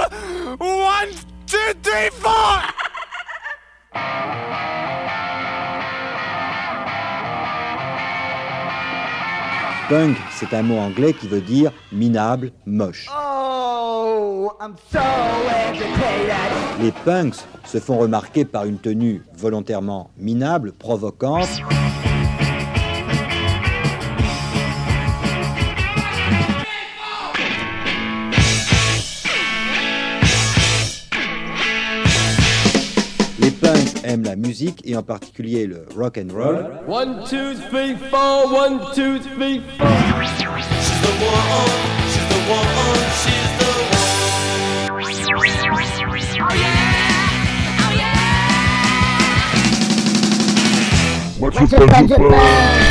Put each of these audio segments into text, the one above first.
1, 2, 3, 4. Punk, c'est un mot anglais qui veut dire minable, moche. Oh, I'm so educated. Les punks se font remarquer par une tenue volontairement minable, provocante. Les punks aiment la musique et en particulier le rock and roll. 1, 2, 3, 4, 1, 2, 3, 4. She's the one, she's the one, she's the one. Oh yeah, oh yeah. What's your plan?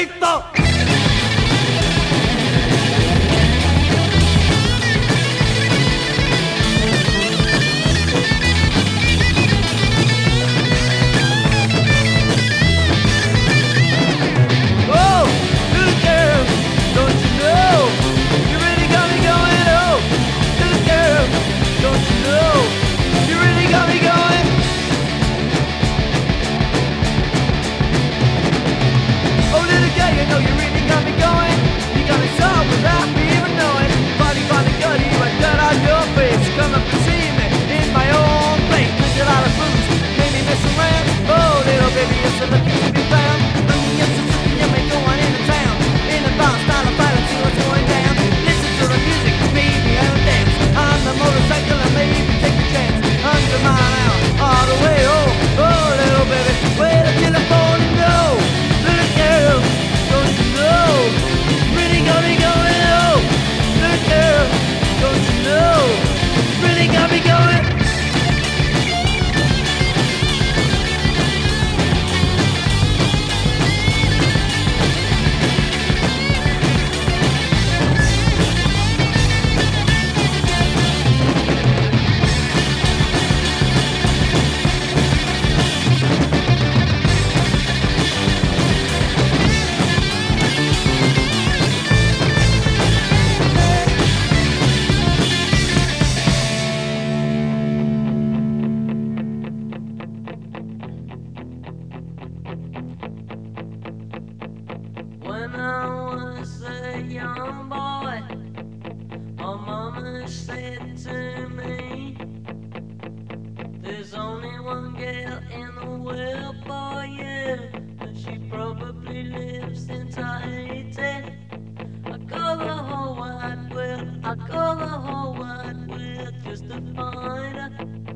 three, four. Oh, little girl, don't you know you really got me going? Oh, little girl, don't you know you really got me going? Oh, little girl, you know you really got me going. You got me soft without me even knowing. Body, body, gutty, but dirt on your face. Come up to see me in my own place. Drink a lot of booze, made me mess around. Oh, little baby, it's a lucky to be found. You may go on into town in a bar style of violence, see what's going down. Listen to the music, baby, and dance. On the motorcycle and maybe take a chance. 100 mile an hour, all the way home. Oh, little baby, wait until I fall and go. Little girl, don't you know? Really got me going, oh. Little girl, don't you know? Really got me going. When I was a young boy, my mama said to me, there's only one girl in the world for you, and she probably lives in Tahiti. I go the whole wide world, I go the whole wide world just to find her.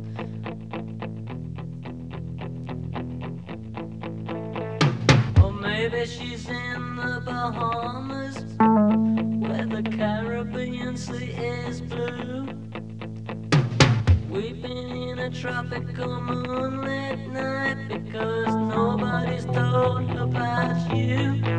Or maybe she's in the Bahamas, where the Caribbean Sea is blue. We've been in a tropical moonlit night because nobody's told about you.